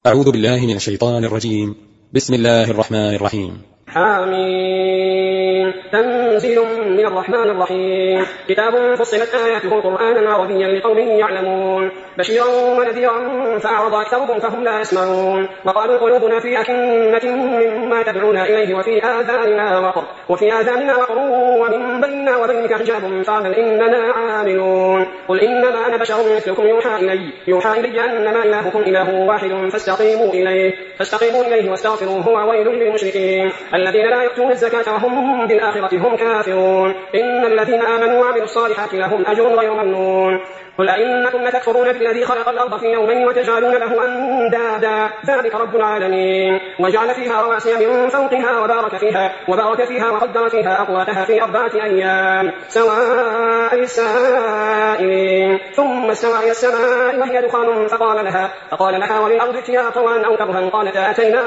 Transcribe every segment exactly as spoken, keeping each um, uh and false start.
أعوذ بالله من الشيطان الرجيم. بسم الله الرحمن الرحيم. حميم تنزيل من الرحمن الرحيم. كتاب فصلت آياته قرآنا عربيا لقوم يعلمون بشيرا ونذيرا فأعرض أكثرهم فهم لا يسمعون وقالوا قلوبنا في أكنة مما تدعونا إليه وفي آذاننا وقر وفي آذاننا وقر ومن بيننا وبينك حجاب فاعمل إننا عاملون. قل إنما أنا بشر مثلكم يوحى إلي يوحى إلي أنما إلهكم إله واحد فاستقيموا إليه فاستقيموا إليه واستغفروه وويل للمشركين الذين لا يؤتون الزكاة وهم بالآخرة هم كافرون. إن الذين آمنوا وعملوا الصالحات لهم أجر غير ممنون. قل أئنكم لتكفرون بالذي خلق الأرض في يومين وتجعلون له أندادا ذلك رب العالمين. وجعل فيها رواسي من فوقها وبارك فيها وبارك فيها وقدر فيها أقواتها في أربعة أيام سواء للسائلين. ثم استوى إلى السماء وهي دخان فقال لها فقال لها وللأرض ائتيا طوعا أو كرها قالتا أتينا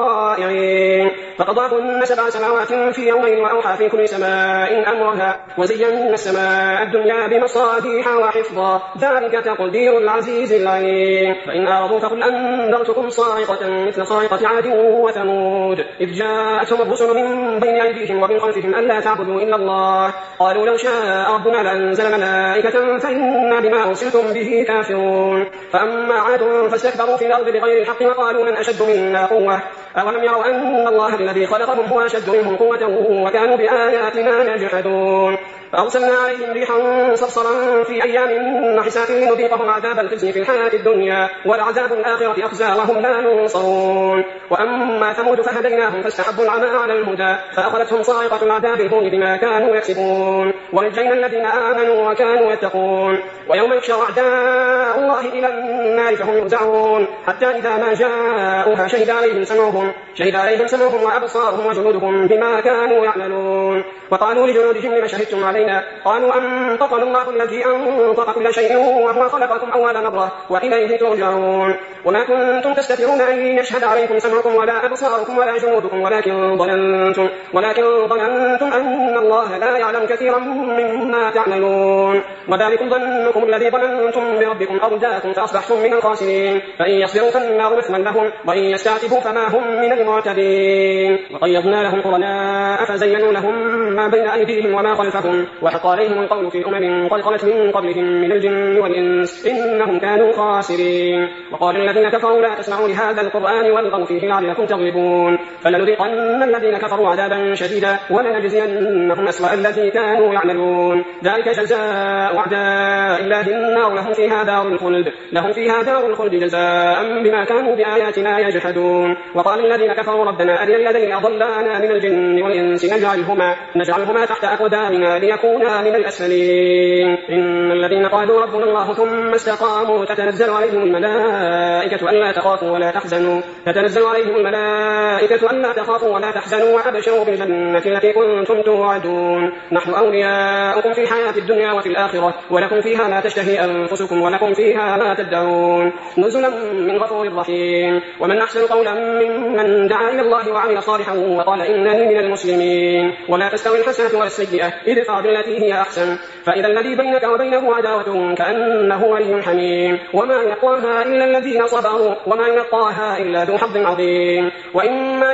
طائعين. فقضاهن سبع سماوات في يومين وأوحى في كل سماء أمرها وزينا السماء الدنيا بمصابيح وحفظا ذلك تقدير العزيز العليم. فإن أعرضوا فقل أنذرتكم صاعقة مثل صاعقة عاد وثمود إذ جاءتهم الرسل من بين أيديهم ومن خلفهم ألا تعبدوا إلا الله قالوا لو شاء ربنا لأنزل ملائكة فإنا بما أرسلتم به كافرون. فأما عاد فاستكبروا في الأرض بغير الحق وقالوا من أشد منا قوة أولم يروا أن الله الذي خلقهم هو أشد منهم قوة وكانوا بآياتنا يجحدون. فأرسلنا عليهم ريحا صرصرا في أيام نحسات لنذيقهم عذاب الخزي في الحياة الدنيا ولعذاب الآخرة أخزى وهم لا ينصرون. وأما ثمود فهديناهم فاستحبوا العمى على الهدى فأخذتهم صاعقة العذاب الهون بما كانوا يكسبون ونجينا الذين آمنوا وكانوا يتقون. ويوم يحشر أعداء الله إلى النار فهم يوزعون حتى إذا ما جاءوها شهد عليهم سمعهم شهد عليهم سمعهم وأبصارهم وجلودهم بما كانوا يعملون. وقالوا لجلودهم لما شهدتم علينا قالوا أنطقنا الله الذي أنطق كل شيء وهو خلقكم أول مرة وإليه ترجعون. وما كنتم تستترون أن يشهد عليكم سمعكم ولا أبصاركم ولا جلودكم ولكن ظننتم ولكن ظننتم أن الله لا يعلم كثيرا مما تعملون. وذلكم ظنكم الذي ظننتم بربكم أرداكم فأصبحتم من الخاسرين. فإن يصبروا فالنار مثوى لهم وإن يستعتبوا فما هم من المعتدين. وقيضنا لهم قرناء فزينوا لهم ما بين أيديهم وما خلفهم وحق عليهم القول في أمم قد خلت من قبلهم من الجن والإنس إنهم كانوا خاسرين. وقال الذين كفروا لا تسمعوا لهذا القرآن والغوا فيه لعلكم تغلبون. فلنذيقن الذين كفروا عذابا شديدا ولنجزينهم أسوأ الذي كانوا يعملون. ذلك جزاء أعداء الله النار لهم فيها دار الخلد لهم فيها دار الخلد جزاء بما كانوا بآياتنا يجحدون. وقال الذين كفروا ربنا أرنا الذين أضلانا من الجن والإنس نجعلهما نجعلهما تحت أقدامنا ليكونا من الأسفلين. إن الذين قالوا ربنا الله ثم استقاموا تتنزل عليهم الملائكة ألا تخافوا ولا تحزنوا تتنزل عليهم الملائكة ألا تخافوا ولا تحزنوا وأبشروا بالجنة التي كنتم توعدون نحن أولياؤكم في الحياة الدنيا وفي الآخرة ولكم فيها ما تشتهي أنفسكم ولكم فيها ما تدعون نزلا من غفور رحيم. ومن أحسن قولا ممن دعا إلى الله وعمل صالحا وقال إنني من المسلمين. ولا تستوي الحسنة ولا السيئة ادفع بالتي هي أحسن فإذا الذي بينك وبينه عداوة كأنه ولي حميم. وما يلقاها إلا الذين صبروا وما يلقاها إلا ذو حظ عظيم. وإما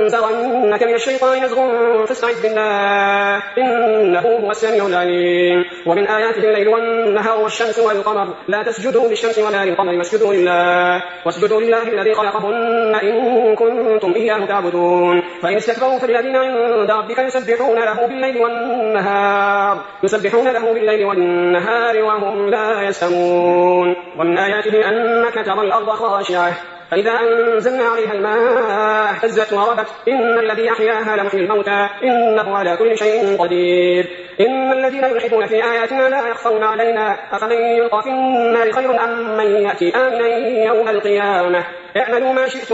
ينزغنك من الشيطان نزغ فاستعذ بالله إنه هو السميع العليم. ومن آياته الليل والنهار والشمس والقمر لا تسجدوا للشمس ولا للقمر واسجدوا لله واسجدوا لله الذي خلقهن إن كنتم إياه تعبدون. فإن استكبروا فالذين عند ربك يسبحون له بالليل والنهار يسبحون له بالليل والنهار وهم لا يسأمون. ومن آياته أنك ترى الأرض خاشعة فإذا أنزلنا عليها الماء اهتزت وربت إن الذي أحياها لمحيي الموتى إنه على كل شيء قدير. إن الذين يلحدون في آياتنا لا يخفون علينا أفمن يلقى في النار خير أم من يأتي آمنا يوم القيامة اعملوا ما شئتم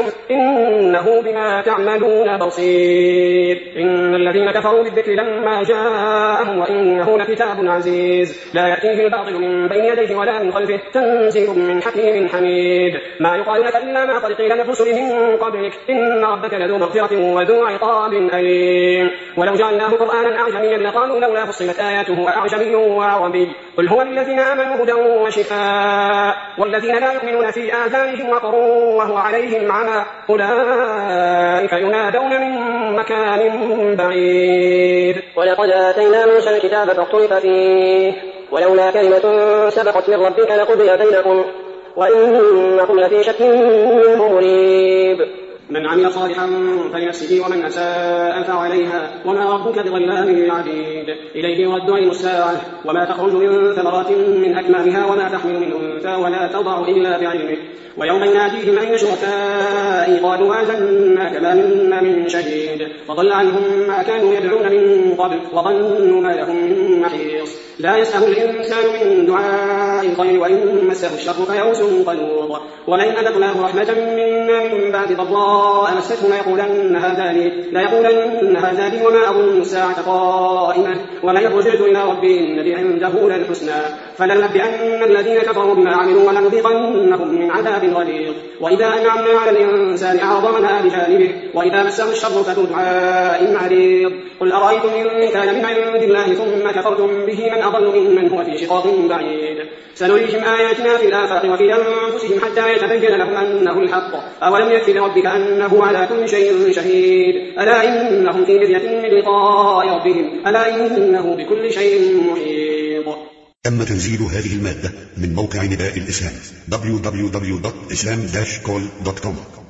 إنه بما تعملون بصير. إن الذين كفروا بالذكر لما جاءهم وإنه لكتاب عزيز لا يأتيه الباطل من بين يديه ولا من خلفه تنزيل من حكيم حميد. ما يقال لك إلا ما قد قيل للرسل من قبلك إن ربك لذو مغفرة وذو عقاب أليم. ولو جعلناه قرآنا أعجميا لقالوا لولا فصلت آياته أعجمي وعربي قل هو للذين آمنوا هدى وشفاء والذين لا يؤمنون في آذانهم وقر وهو عليهم عمى أولئك ينادون من مكان بعيد. ولقد آتينا موسى الكتاب فاختلف فيه ولولا كلمة سبقت من ربك لقضي بينكم وإنكم لفي شك منه مريب. من عمل صالحا فلنفسه ومن أساء فعليها وما ربك بظلام للعبيد. إليه يرد علم الساعة وما تخرج من ثمرات من أكمامها وما تحمل من أنثى ولا تضع إلا بعلمه ويوم يناديهم أين شركائي قالوا آذناك ما منا من شهيد فضل عنهم ما كانوا يدعون من قبل وظنوا ما لهم من محيص. لا يسأم الإنسان من دعاء الخير وإن مسه الشر فيئوس قنوط. ولئن أذقناه رحمة منا من بعد ضراء مسته ليقولن هذا لي ليقولن هذا لي وما أظن الساعة قائمة ولئن رجعت إلى ربي إن لي عنده للحسنى فلننبئن الذين كفروا بما عملوا ولنذيقنهم من عذاب غليظ. وإذا أنعمنا على الإنسان أعرض ونأى بجانبه وإذا مسه الشر فذو دعاء عريض. قل أرأيتم إن كان من عند الله ثم كفرتم به من أضل ممن هو في شقاق بعيد. سنريهم آياتنا في الآفاق وفي أنفسهم حتى يتبين لهم أنه الحق أولم يكف لربك أنه على كل شيء شهيد ألا إنهم في مرية من لقاء ربهم ألا إنه بكل شيء محيط. تم تنزيل هذه المادة من موقع نداء الإسلام دبليو دبليو دبليو دوت إسلام داش كول دوت كوم.